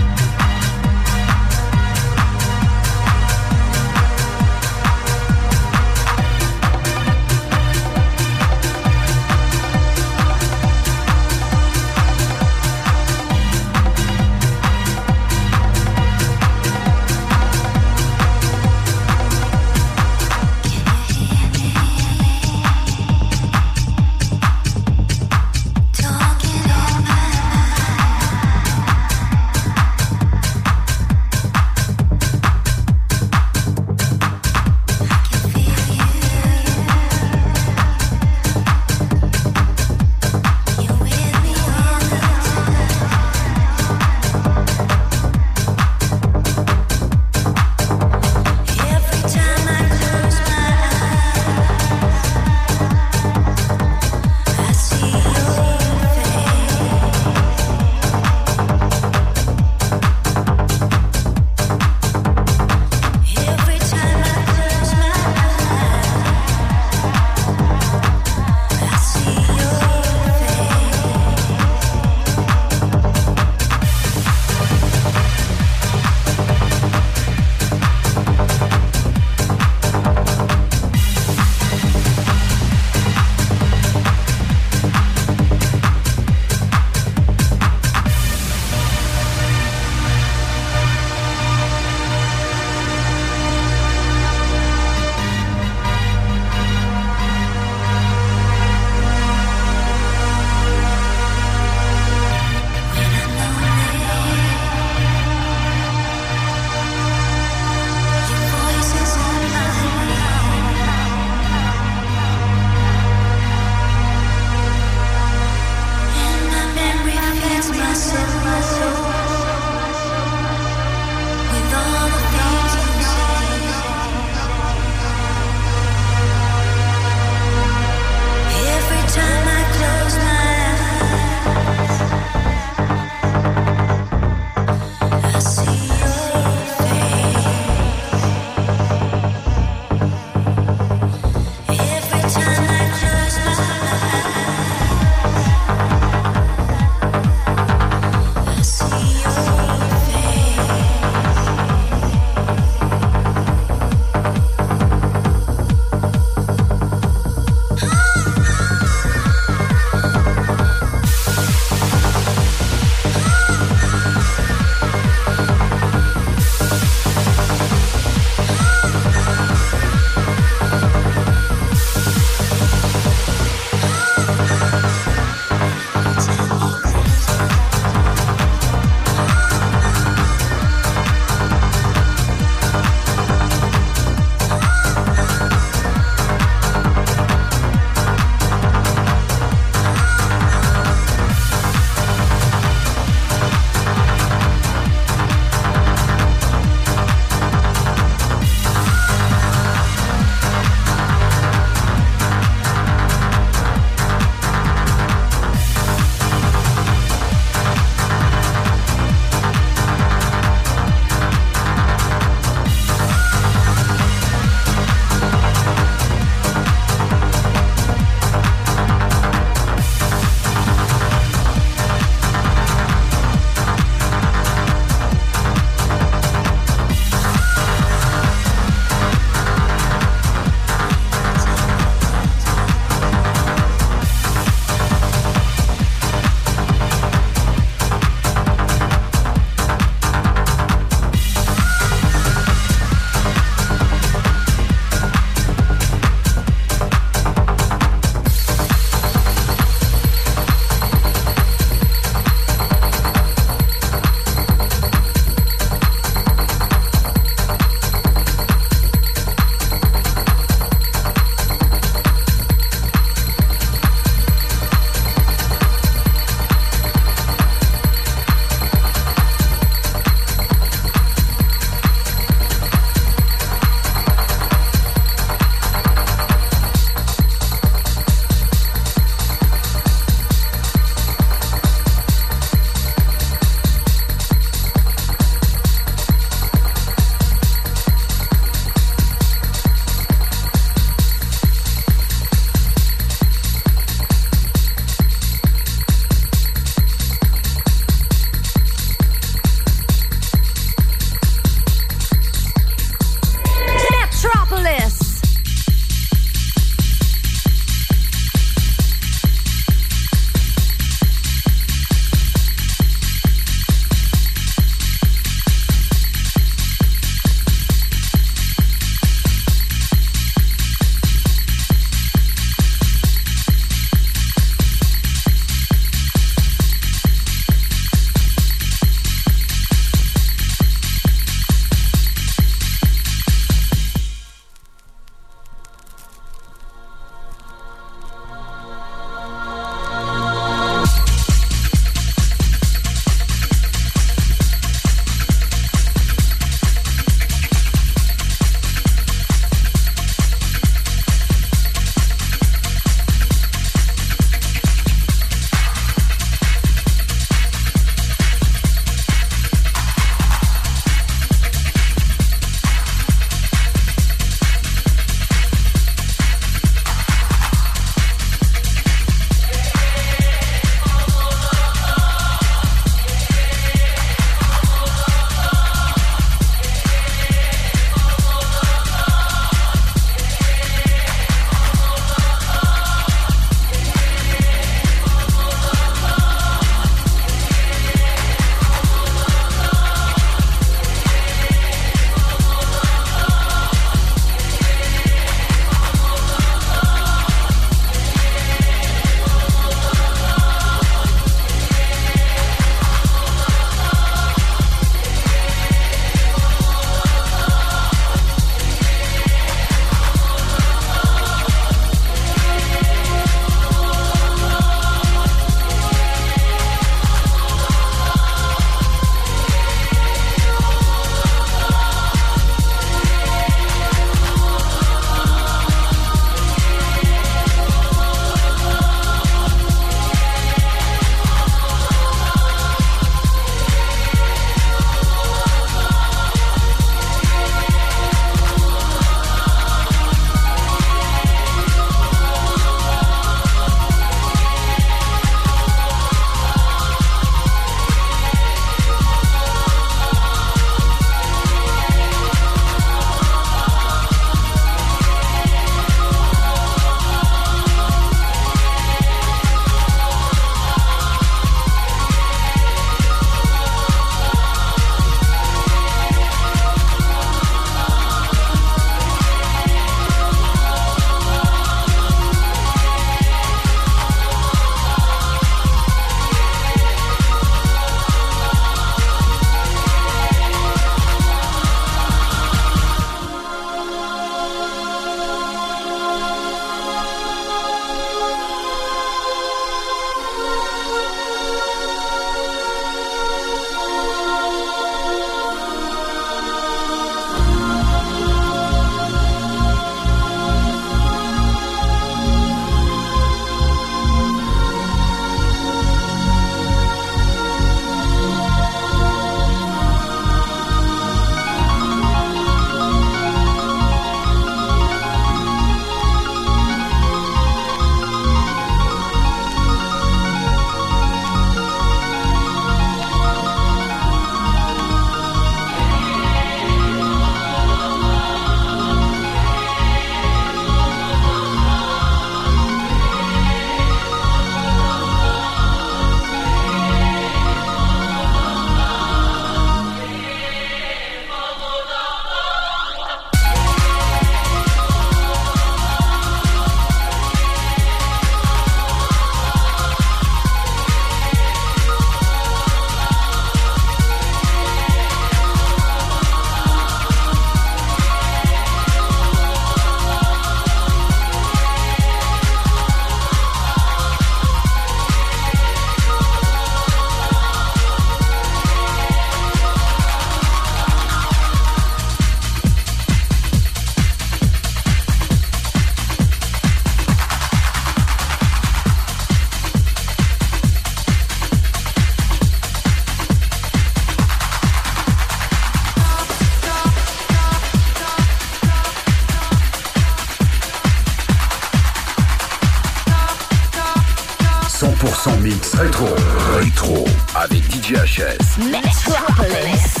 avec D J H S. Metropolis.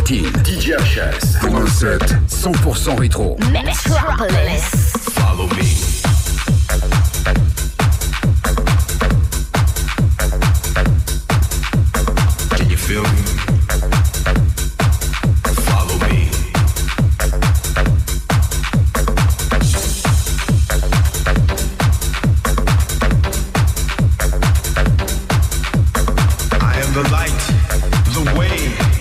platine. D J H S pour un set cent pour cent rétro. Metropolis. Follow me. Can you feel me? Follow me. I am the light, the way.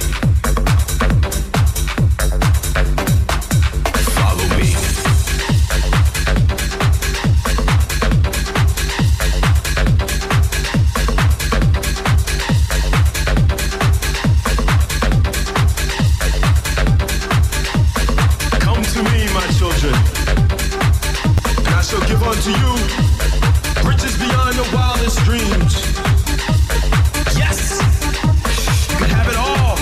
Follow me. Come to me, my children, and I shall give unto you riches beyond the wildest dreams. Yes, you can have it all.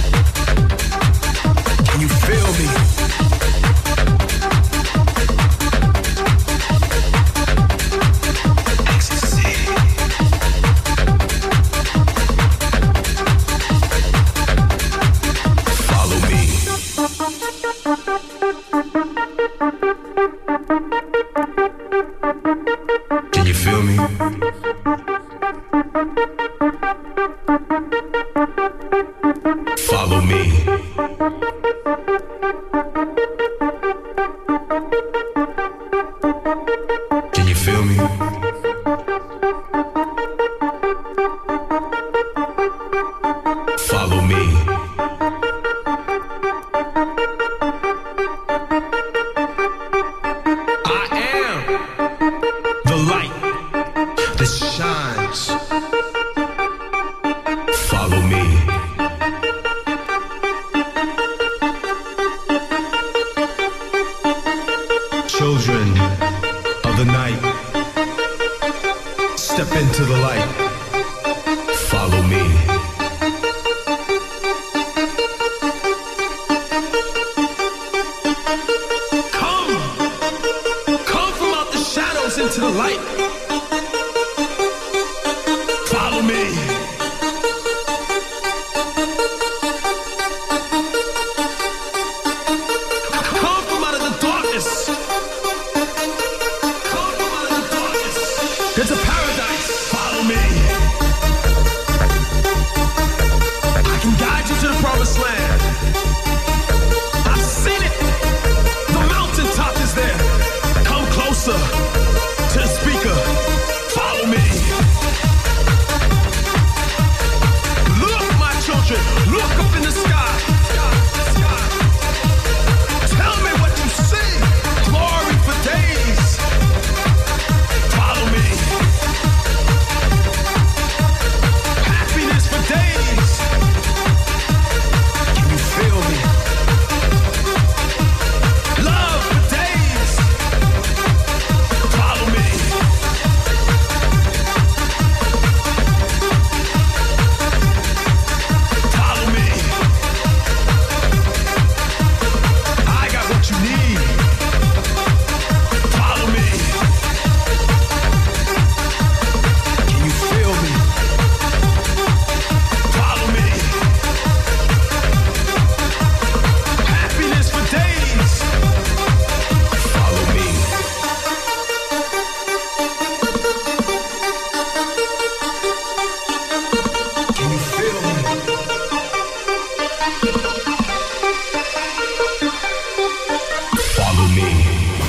Can you feel me? Ecstasy. Follow me. Can you feel me? Follow me. Can you feel me? Follow me. I am the light that shines. Follow me. Children of the night, step into the light. Follow me. Come, come from out the shadows into the light. Follow me. Come from out of the darkness. Come from out of the darkness. There's a paradise. Follow me. I can guide you to the promised land. I've seen it. The mountaintop is there. Come closer.